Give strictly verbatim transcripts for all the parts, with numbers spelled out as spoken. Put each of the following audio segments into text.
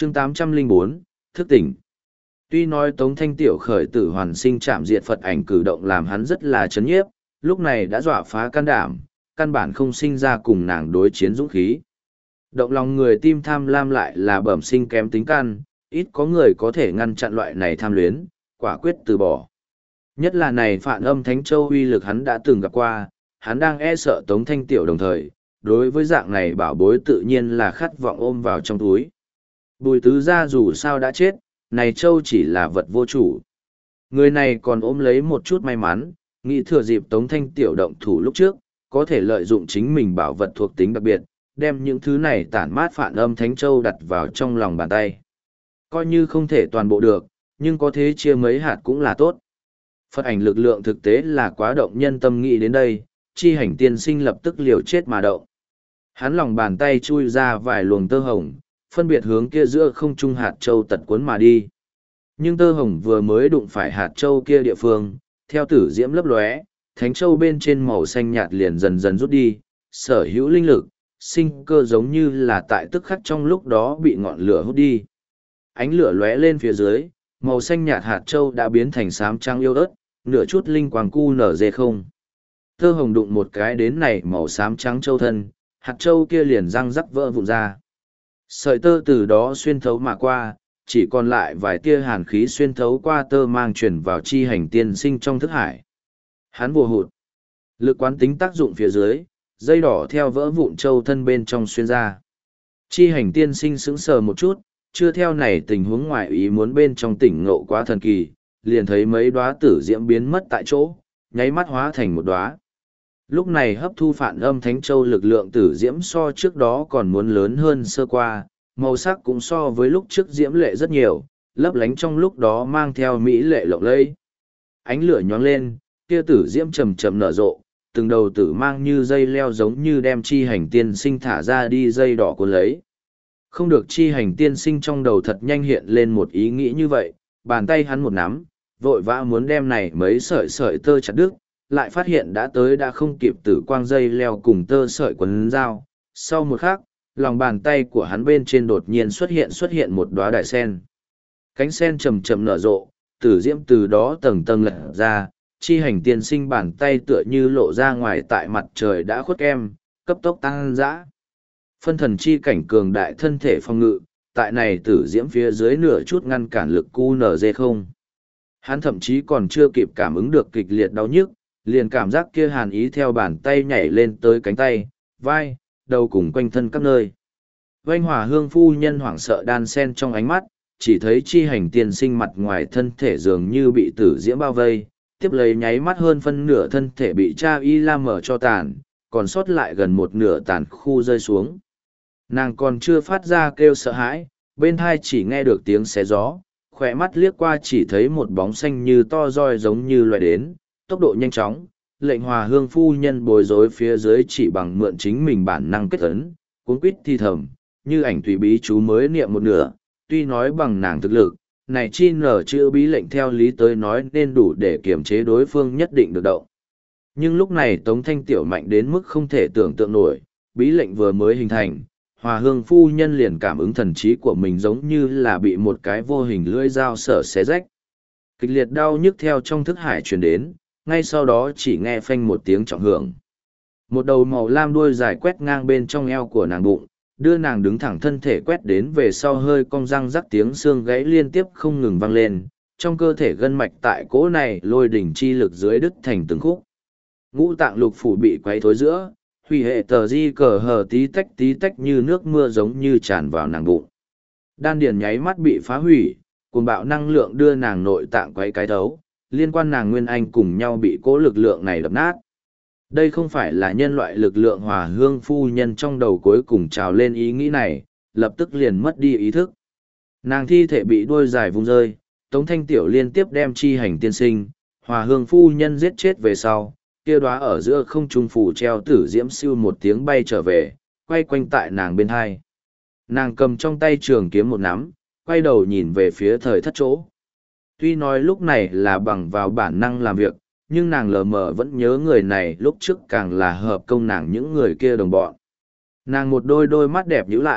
chương tám trăm lẻ bốn, thức tỉnh. Tuy nói Tống Thanh Tiểu khởi tử hoàn sinh chạm diệt Phật ảnh cử động làm hắn rất là chấn nhiếp, lúc này đã dọa phá can đảm, căn bản không sinh ra cùng nàng đối chiến dũng khí. Động lòng người tim tham lam lại là bẩm sinh kém tính căn, ít có người có thể ngăn chặn loại này tham luyến, quả quyết từ bỏ. Nhất là này Phạn Âm Thánh Châu uy lực hắn đã từng gặp qua, hắn đang e sợ Tống Thanh Tiểu đồng thời, đối với dạng này bảo bối tự nhiên là khát vọng ôm vào trong túi. Bùi tứ gia dù sao đã chết, này Châu chỉ là vật vô chủ. Người này còn ôm lấy một chút may mắn, nghĩ thừa dịp Tống Thanh Tiểu động thủ lúc trước, có thể lợi dụng chính mình bảo vật thuộc tính đặc biệt, đem những thứ này tản mát Phạn Âm Thánh Châu đặt vào trong lòng bàn tay. Coi như không thể toàn bộ được, nhưng có thế chia mấy hạt cũng là tốt. Phật ảnh lực lượng thực tế là quá động nhân tâm nghĩ đến đây, chi hành tiên sinh lập tức liều chết mà động. Hắn lòng bàn tay chui ra vài luồng tơ hồng, phân biệt hướng kia giữa không trung hạt châu tật cuốn mà đi. Nhưng tơ hồng vừa mới đụng phải hạt châu kia địa phương, theo tử diễm lấp lóe, thánh châu bên trên màu xanh nhạt liền dần dần rút đi, sở hữu linh lực, sinh cơ giống như là tại tức khắc trong lúc đó bị ngọn lửa hút đi. Ánh lửa lóe lên phía dưới, màu xanh nhạt hạt châu đã biến thành xám trắng yêu ớt, nửa chút linh quang cu nở dê không. Tơ hồng đụng một cái đến này màu xám trắng châu thân, hạt châu kia liền răng rắc vỡ vụn ra. Sợi tơ từ đó xuyên thấu mà qua, chỉ còn lại vài tia hàn khí xuyên thấu qua tơ mang chuyển vào chi hành tiên sinh trong thức hải. Hắn bùa hụt. Lực quán tính tác dụng phía dưới, dây đỏ theo vỡ vụn châu thân bên trong xuyên ra. Chi hành tiên sinh sững sờ một chút, chưa theo này tình huống ngoại ý muốn bên trong tỉnh ngộ quá thần kỳ, liền thấy mấy đóa tử diễm biến mất tại chỗ, nháy mắt hóa thành một đóa. Lúc này hấp thu Phạn Âm Thánh Châu lực lượng tử diễm so trước đó còn muốn lớn hơn sơ qua, màu sắc cũng so với lúc trước diễm lệ rất nhiều, lấp lánh trong lúc đó mang theo mỹ lệ lộng lẫy. Ánh lửa nhoáng lên, kia tử diễm chầm chậm nở rộ, từng đầu tử mang như dây leo giống như đem chi hành tiên sinh thả ra đi dây đỏ cuốn lấy. Không được, chi hành tiên sinh trong đầu thật nhanh hiện lên một ý nghĩ như vậy, bàn tay hắn một nắm, vội vã muốn đem này mấy sợi sợi tơ chặt đứt, lại phát hiện đã tới đã không kịp tử quang dây leo cùng tơ sợi quấn dao. Sau một khắc, lòng bàn tay của hắn bên trên đột nhiên xuất hiện xuất hiện một đóa đại sen. Cánh sen chầm chậm nở rộ, tử diễm từ đó tầng tầng lật ra, chi hành tiên sinh bàn tay tựa như lộ ra ngoài tại mặt trời đã khuất kem, cấp tốc tăng dã. Phân thần chi cảnh cường đại thân thể phòng ngự, tại này tử diễm phía dưới nửa chút ngăn cản lực cu nở dê không. Hắn thậm chí còn chưa kịp cảm ứng được kịch liệt đau nhức, liền cảm giác kia hàn ý theo bàn tay nhảy lên tới cánh tay, vai, đầu cùng quanh thân các nơi. Vanh Hỏa Hương phu nhân hoảng sợ đan sen trong ánh mắt, chỉ thấy chi hành tiên sinh mặt ngoài thân thể dường như bị tử diễm bao vây, tiếp lấy nháy mắt hơn phân nửa thân thể bị cha y la mở cho tàn, còn sót lại gần một nửa tàn khu rơi xuống. Nàng còn chưa phát ra kêu sợ hãi, bên thai chỉ nghe được tiếng xé gió, khỏe mắt liếc qua chỉ thấy một bóng xanh như to roi giống như loài đến, tốc độ nhanh chóng, lệnh Hòa Hương phu nhân bối rối phía dưới chỉ bằng mượn chính mình bản năng kết ấn, cuốn quýt thi thầm, như ảnh thủy bí chú mới niệm một nửa, tuy nói bằng nàng thực lực, này chi nở chữ bí lệnh theo lý tới nói nên đủ để kiềm chế đối phương nhất định được động. Nhưng lúc này Tống Thanh Tiểu mạnh đến mức không thể tưởng tượng nổi, bí lệnh vừa mới hình thành, Hòa Hương phu nhân liền cảm ứng thần trí của mình giống như là bị một cái vô hình lưỡi dao sở xé rách. Kịch liệt đau nhức theo trong thức hải truyền đến, ngay sau đó chỉ nghe phanh một tiếng trọng hưởng. Một đầu màu lam đuôi dài quét ngang bên trong eo của nàng bụng, đưa nàng đứng thẳng thân thể quét đến về sau hơi cong răng rắc tiếng xương gãy liên tiếp không ngừng vang lên, trong cơ thể gân mạch tại cỗ này lôi đỉnh chi lực dưới đứt thành từng khúc. Ngũ tạng lục phủ bị quấy thối giữa, hủy hệ tờ di cờ hờ tí tách tí tách như nước mưa giống như tràn vào nàng bụng. Đan điền nháy mắt bị phá hủy, cuồng bạo năng lượng đưa nàng nội tạng quấy cái thấu, liên quan nàng nguyên anh cùng nhau bị cỗ lực lượng này đập nát. Đây không phải là nhân loại lực lượng. Hòa Hương phu nhân trong đầu cuối cùng trào lên ý nghĩ này, lập tức liền mất đi ý thức. Nàng thi thể bị đuôi dài vung rơi, Tống Thanh Tiểu liên tiếp đem chi hành tiên sinh, Hòa Hương phu nhân giết chết về sau, kia đóa ở giữa không trung phủ treo tử diễm siêu một tiếng bay trở về, quay quanh tại nàng bên hai. Nàng cầm trong tay trường kiếm một nắm, quay đầu nhìn về phía thời thất chỗ. Tuy nói lúc này là bằng vào bản năng làm việc, nhưng nàng lờ mờ vẫn nhớ người này lúc trước càng là hợp công nàng những người kia đồng bọn. Nàng một đôi đôi mắt đẹp nhíu lại,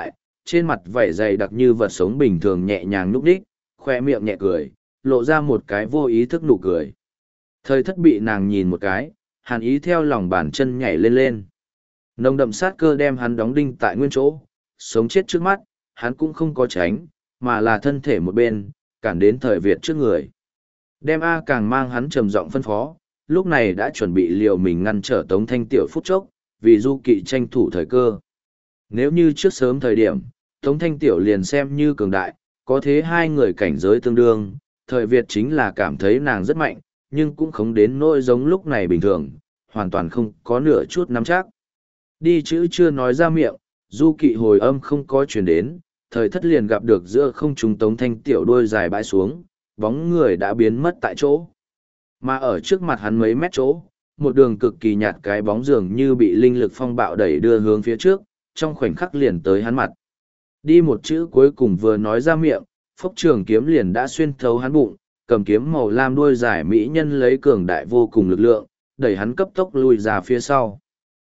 trên mặt vảy dày đặc như vật sống bình thường nhẹ nhàng nhúc đích, khoe miệng nhẹ cười, lộ ra một cái vô ý thức nụ cười. Thời thất bị nàng nhìn một cái, hàn ý theo lòng bàn chân nhảy lên lên. Nồng đậm sát cơ đem hắn đóng đinh tại nguyên chỗ, sống chết trước mắt, hắn cũng không có tránh, mà là thân thể một bên, cản đến thời Việt trước người. Đem A càng mang hắn trầm giọng phân phó, lúc này đã chuẩn bị liều mình ngăn trở Tống Thanh Tiểu phút chốc, vì Du Kỵ tranh thủ thời cơ. Nếu như trước sớm thời điểm, Tống Thanh Tiểu liền xem như cường đại, có thế hai người cảnh giới tương đương, thời Việt chính là cảm thấy nàng rất mạnh, nhưng cũng không đến nỗi giống lúc này bình thường, hoàn toàn không có nửa chút nắm chắc. Đi chữ chưa nói ra miệng, Du Kỵ hồi âm không có truyền đến, thời thất liền gặp được giữa không trung Tống Thanh Tiểu đôi dài bãi xuống, bóng người đã biến mất tại chỗ. Mà ở trước mặt hắn mấy mét chỗ, một đường cực kỳ nhạt cái bóng dường như bị linh lực phong bạo đẩy đưa hướng phía trước, trong khoảnh khắc liền tới hắn mặt. Đi một chữ cuối cùng vừa nói ra miệng, phốc trường kiếm liền đã xuyên thấu hắn bụng, cầm kiếm màu lam đuôi dài mỹ nhân lấy cường đại vô cùng lực lượng, đẩy hắn cấp tốc lùi ra phía sau.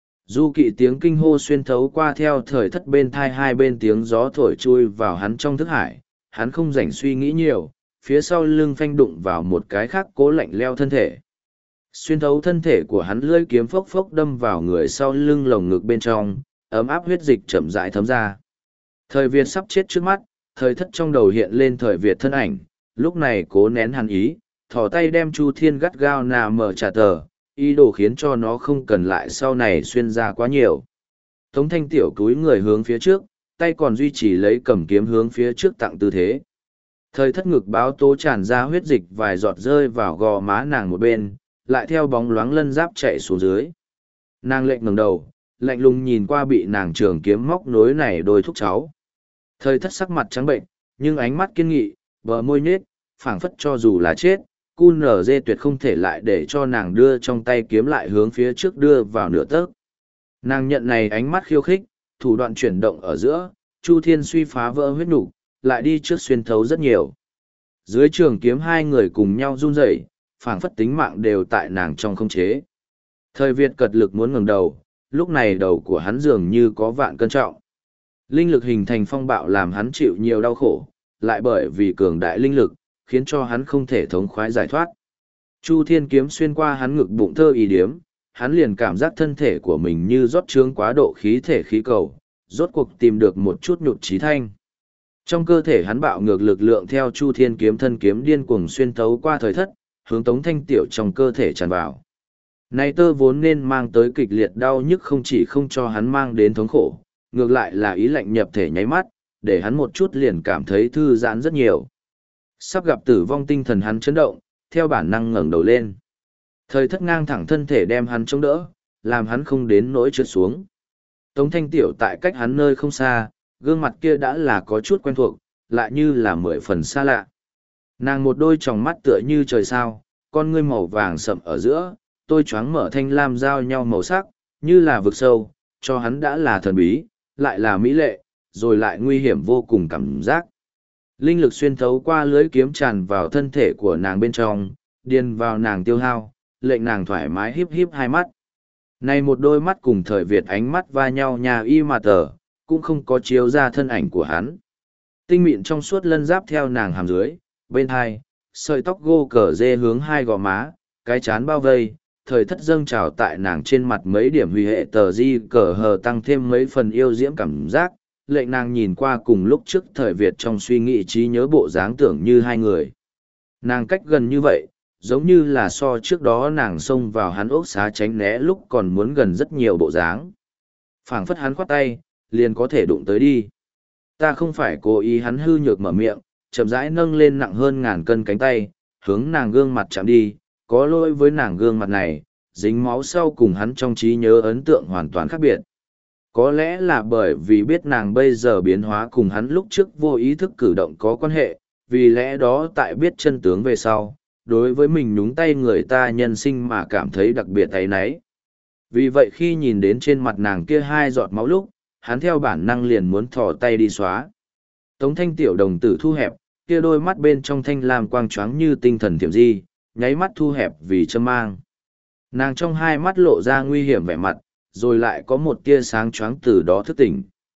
Du Kỵ tiếng kinh hô xuyên thấu qua theo thời thất bên thai hai bên tiếng gió thổi chui vào hắn trong thức hải, hắn không rảnh suy nghĩ nhiều, phía sau lưng phanh đụng vào một cái khác cố lạnh leo thân thể. Xuyên thấu thân thể của hắn lưỡi kiếm phốc phốc đâm vào người sau lưng lồng ngực bên trong, ấm áp huyết dịch chậm rãi thấm ra. Thời Việt sắp chết trước mắt, thời thất trong đầu hiện lên thời Việt thân ảnh, lúc này cố nén hàn ý, thò tay đem Chu Thiên gắt gao nà mở trả tờ, ý đồ khiến cho nó không cần lại sau này xuyên ra quá nhiều. Tống Thanh Tiểu cúi người hướng phía trước, tay còn duy trì lấy cầm kiếm hướng phía trước tặng tư thế. Thời thất ngực báo tố tràn ra huyết dịch vài giọt rơi vào gò má nàng một bên, lại theo bóng loáng lân giáp chạy xuống dưới. Nàng lệnh ngẩng đầu, lạnh lùng nhìn qua bị nàng trường kiếm móc nối này đôi thúc cháu. Thời thất sắc mặt trắng bệnh, nhưng ánh mắt kiên nghị, bờ môi nhếch, phảng phất cho dù là chết, cu nở dê tuyệt không thể lại để cho nàng đưa trong tay kiếm lại hướng phía trước đưa vào nửa tấc. Nàng nhận này ánh mắt khiêu khích, thủ đoạn chuyển động ở giữa, Chu Thiên suy phá vỡ huyết nục, lại đi trước xuyên thấu rất nhiều. Dưới trường kiếm hai người cùng nhau run rẩy, phảng phất tính mạng đều tại nàng trong không chế. Thời Việt cật lực muốn ngẩng đầu, lúc này đầu của hắn dường như có vạn cân trọng. Linh lực hình thành phong bạo làm hắn chịu nhiều đau khổ, lại bởi vì cường đại linh lực, khiến cho hắn không thể thống khoái giải thoát. Chu Thiên kiếm xuyên qua hắn ngực bụng thơ ý điếm, hắn liền cảm giác thân thể của mình như rót trướng quá độ khí thể khí cầu, rốt cuộc tìm được một chút nhụt chí thanh. Trong cơ thể hắn bạo ngược lực lượng theo Chu Thiên kiếm thân kiếm điên cuồng xuyên thấu qua thời thất, hướng Tống Thanh Tiểu trong cơ thể tràn vào. Này tơ vốn nên mang tới kịch liệt đau nhức không chỉ không cho hắn mang đến thống khổ, ngược lại là ý lạnh nhập thể nháy mắt, để hắn một chút liền cảm thấy thư giãn rất nhiều. Sắp gặp tử vong tinh thần hắn chấn động, theo bản năng ngẩng đầu lên. Thời thất ngang thẳng thân thể đem hắn chống đỡ, làm hắn không đến nỗi trượt xuống. Tống Thanh Tiểu tại cách hắn nơi không xa, gương mặt kia đã là có chút quen thuộc, lại như là mười phần xa lạ. Nàng một đôi tròng mắt tựa như trời sao, con ngươi màu vàng sậm ở giữa, tôi choáng mở thanh lam giao nhau màu sắc, như là vực sâu, cho hắn đã là thần bí, lại là mỹ lệ, rồi lại nguy hiểm vô cùng cảm giác. Linh lực xuyên thấu qua lưới kiếm tràn vào thân thể của nàng bên trong, điền vào nàng tiêu hao, lệnh nàng thoải mái híp híp hai mắt. Này một đôi mắt cùng thời Việt ánh mắt va nhau nhà y mà tờ, cũng không có chiếu ra thân ảnh của hắn. Tinh mịn trong suốt lân giáp theo nàng hàm dưới, bên hai, sợi tóc gô cờ dê hướng hai gò má, cái chán bao vây, thời thất dâng trào tại nàng trên mặt mấy điểm huy hệ tờ di cờ hờ tăng thêm mấy phần yêu diễm cảm giác, lệnh nàng nhìn qua cùng lúc trước thời Việt trong suy nghĩ trí nhớ bộ dáng tưởng như hai người. Nàng cách gần như vậy, giống như là so trước đó nàng xông vào hắn ốc xá tránh né lúc còn muốn gần rất nhiều bộ dáng. Phảng phất hắn khoát tay, liền có thể đụng tới đi. Ta không phải cố ý, hắn hư nhược mở miệng, chậm rãi nâng lên nặng hơn ngàn cân cánh tay, hướng nàng gương mặt chạm đi, có lỗi với nàng gương mặt này, dính máu sau cùng hắn trong trí nhớ ấn tượng hoàn toàn khác biệt. Có lẽ là bởi vì biết nàng bây giờ biến hóa cùng hắn lúc trước vô ý thức cử động có quan hệ, vì lẽ đó tại biết chân tướng về sau, đối với mình nhúng tay người ta nhân sinh mà cảm thấy đặc biệt áy náy. Vì vậy khi nhìn đến trên mặt nàng kia hai giọt máu lúc, hắn theo bản năng liền muốn thò tay đi xóa. Tống Thanh Tiểu đồng tử thu hẹp, kia đôi mắt bên trong thanh lam quang choáng như tinh thần tiệm di, nháy mắt thu hẹp vì châm mang. Nàng trong hai mắt lộ ra nguy hiểm vẻ mặt, rồi lại có một tia sáng choáng từ đó thức tỉnh.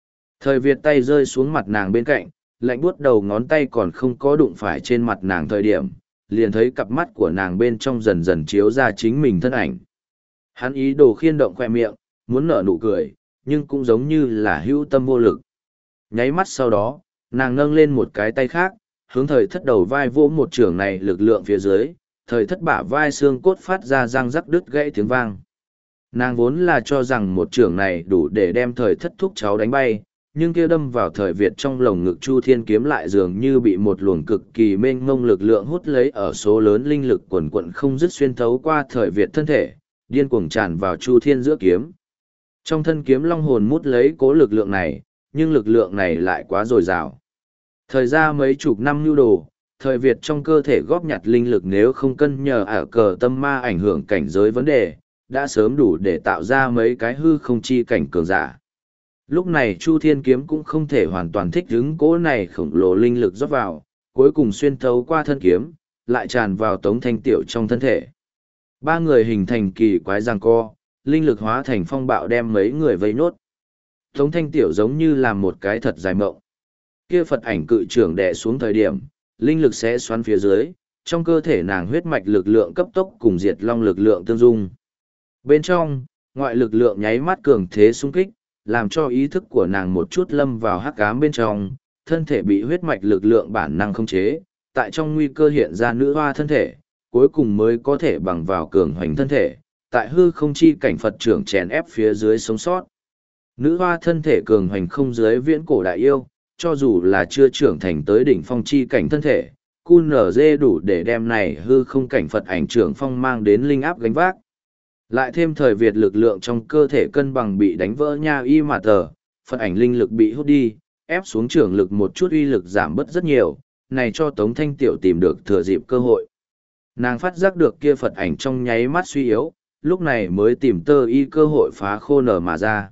Thời Việt tay rơi xuống mặt nàng bên cạnh, lạnh buốt đầu ngón tay còn không có đụng phải trên mặt nàng thời điểm, liền thấy cặp mắt của nàng bên trong dần dần chiếu ra chính mình thân ảnh. Hắn ý đồ khiên động khoe miệng, muốn nở nụ cười, nhưng cũng giống như là hữu tâm vô lực. Nháy mắt sau đó, nàng nâng lên một cái tay khác, hướng thời thất đầu vai vỗ một trường này lực lượng phía dưới, thời thất bả vai xương cốt phát ra răng rắc đứt gãy tiếng vang. Nàng vốn là cho rằng một trường này đủ để đem thời thất thúc cháu đánh bay, nhưng kia đâm vào thời Việt trong lồng ngực Chu Thiên kiếm lại dường như bị một luồng cực kỳ mênh mông lực lượng hút lấy ở số lớn linh lực quần quận không dứt xuyên thấu qua thời Việt thân thể, điên cuồng tràn vào Chu Thiên giữa kiếm. Trong thân kiếm long hồn mút lấy cố lực lượng này, nhưng lực lượng này lại quá dồi dào. Thời gian mấy chục năm nhu đồ, thời Việt trong cơ thể góp nhặt linh lực nếu không cân nhờ ở cờ tâm ma ảnh hưởng cảnh giới vấn đề, đã sớm đủ để tạo ra mấy cái hư không chi cảnh cường giả. Lúc này Chu Thiên kiếm cũng không thể hoàn toàn thích ứng cố này khổng lồ linh lực rót vào, cuối cùng xuyên thấu qua thân kiếm, lại tràn vào Tống Thanh Tiểu trong thân thể. Ba người hình thành kỳ quái giằng co, linh lực hóa thành phong bạo đem mấy người vây nốt. Tống Thanh Tiểu giống như là một cái thật dài mộng. Kia Phật ảnh cự trưởng đè xuống thời điểm, linh lực sẽ xoắn phía dưới, trong cơ thể nàng huyết mạch lực lượng cấp tốc cùng diệt long lực lượng tương dung. Bên trong, ngoại lực lượng nháy mắt cường thế xung kích, làm cho ý thức của nàng một chút lâm vào hắc ám bên trong, thân thể bị huyết mạch lực lượng bản năng khống chế, tại trong nguy cơ hiện ra nữ hoa thân thể, cuối cùng mới có thể bằng vào cường hoành thân thể, tại hư không chi cảnh Phật trưởng chèn ép phía dưới sống sót. Nữ hoa thân thể cường hoành không dưới viễn cổ đại yêu, cho dù là chưa trưởng thành tới đỉnh phong chi cảnh thân thể, cu nở dê đủ để đem này hư không cảnh Phật ảnh trưởng phong mang đến linh áp gánh vác. Lại thêm thời Việt lực lượng trong cơ thể cân bằng bị đánh vỡ nha y mà tờ, Phật ảnh linh lực bị hút đi, ép xuống trưởng lực một chút uy lực giảm bớt rất nhiều, này cho Tống Thanh Tiểu tìm được thừa dịp cơ hội. Nàng phát giác được kia Phật ảnh trong nháy mắt suy yếu, lúc này mới tìm tơ y cơ hội phá khô nở mà ra.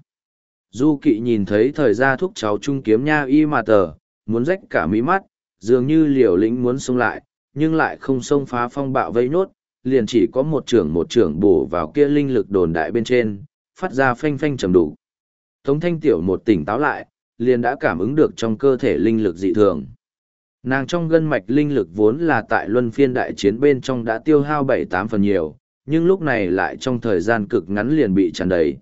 Du Kỵ nhìn thấy thời gia thúc cháu trung kiếm nha y mà tờ, muốn rách cả mí mắt, dường như liều lĩnh muốn xông lại, nhưng lại không xông phá phong bạo vây nốt, liền chỉ có một trưởng một trưởng bổ vào kia linh lực đồn đại bên trên, phát ra phanh phanh trầm đủ. Tống Thanh Tiểu một tỉnh táo lại, liền đã cảm ứng được trong cơ thể linh lực dị thường. Nàng trong gân mạch linh lực vốn là tại luân phiên đại chiến bên trong đã tiêu hao bảy tám phần nhiều, nhưng lúc này lại trong thời gian cực ngắn liền bị tràn đầy.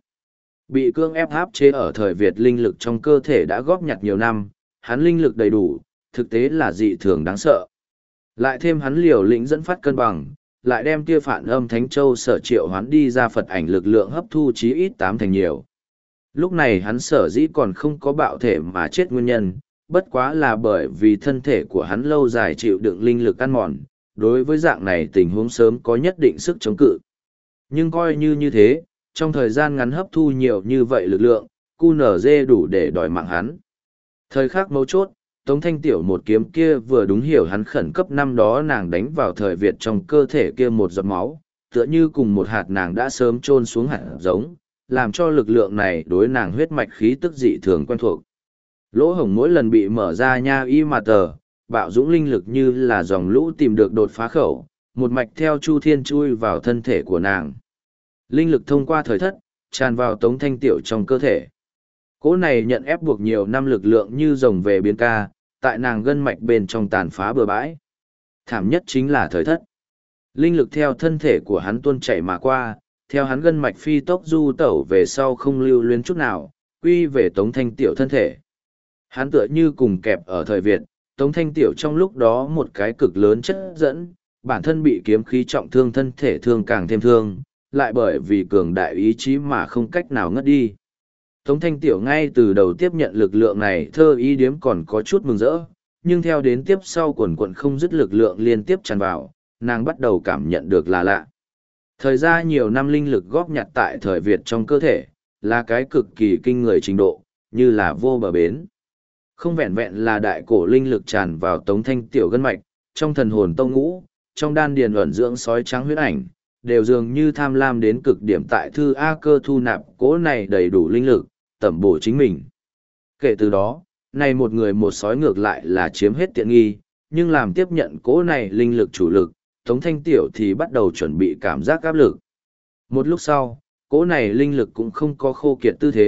Bị cương ép áp chế ở thời Việt linh lực trong cơ thể đã góp nhặt nhiều năm, hắn linh lực đầy đủ, thực tế là dị thường đáng sợ. Lại thêm hắn liều lĩnh dẫn phát cân bằng, lại đem kia phản âm Thánh Châu sở triệu hoán đi ra Phật ảnh lực lượng hấp thu chí ít tám thành nhiều. Lúc này hắn sở dĩ còn không có bạo thể mà chết nguyên nhân, bất quá là bởi vì thân thể của hắn lâu dài chịu đựng linh lực ăn mòn, đối với dạng này tình huống sớm có nhất định sức chống cự. Nhưng coi như như thế, trong thời gian ngắn hấp thu nhiều như vậy lực lượng, cu nở dê đủ để đòi mạng hắn. Thời khắc mấu chốt, Tống Thanh Tiểu một kiếm kia vừa đúng hiểu hắn khẩn cấp năm đó nàng đánh vào thời Việt trong cơ thể kia một giọt máu, tựa như cùng một hạt nàng đã sớm chôn xuống hạt giống, làm cho lực lượng này đối nàng huyết mạch khí tức dị thường quen thuộc. Lỗ hổng mỗi lần bị mở ra nha y mà tờ, bạo dũng linh lực như là dòng lũ tìm được đột phá khẩu, một mạch theo Chu Thiên chui vào thân thể của nàng. Linh lực thông qua thời thất, tràn vào Tống Thanh Tiểu trong cơ thể. Cỗ này nhận ép buộc nhiều năm lực lượng như rồng về biên ca, tại nàng gân mạch bên trong tàn phá bừa bãi. Thảm nhất chính là thời thất. Linh lực theo thân thể của hắn tuôn chảy mà qua, theo hắn gân mạch phi tốc du tẩu về sau không lưu luyến chút nào, quy về Tống Thanh Tiểu thân thể. Hắn tựa như cùng kẹp ở thời Việt, Tống Thanh Tiểu trong lúc đó một cái cực lớn chất dẫn, bản thân bị kiếm khí trọng thương thân thể thương càng thêm thương, lại bởi vì cường đại ý chí mà không cách nào ngất đi. Tống Thanh Tiểu ngay từ đầu tiếp nhận lực lượng này thơ ý điếm còn có chút mừng rỡ, nhưng theo đến tiếp sau quần quần không dứt lực lượng liên tiếp tràn vào, nàng bắt đầu cảm nhận được là lạ. Thời gian nhiều năm linh lực góp nhặt tại thời Việt trong cơ thể, là cái cực kỳ kinh người trình độ, như là vô bờ bến. Không vẹn vẹn là đại cổ linh lực tràn vào Tống Thanh Tiểu gân mạch, trong thần hồn tông ngũ, trong đan điền ẩn dưỡng sói trắng huyết ảnh, đều dường như tham lam đến cực điểm tại thư A cơ thu nạp cố này đầy đủ linh lực, tẩm bổ chính mình. Kể từ đó, này một người một sói ngược lại là chiếm hết tiện nghi, nhưng làm tiếp nhận cố này linh lực chủ lực, Tống Thanh Tiểu thì bắt đầu chuẩn bị cảm giác áp lực. Một lúc sau, cố này linh lực cũng không có khô kiệt tư thế,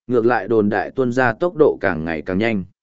ngược lại đồn đại tuân ra tốc độ càng ngày càng nhanh.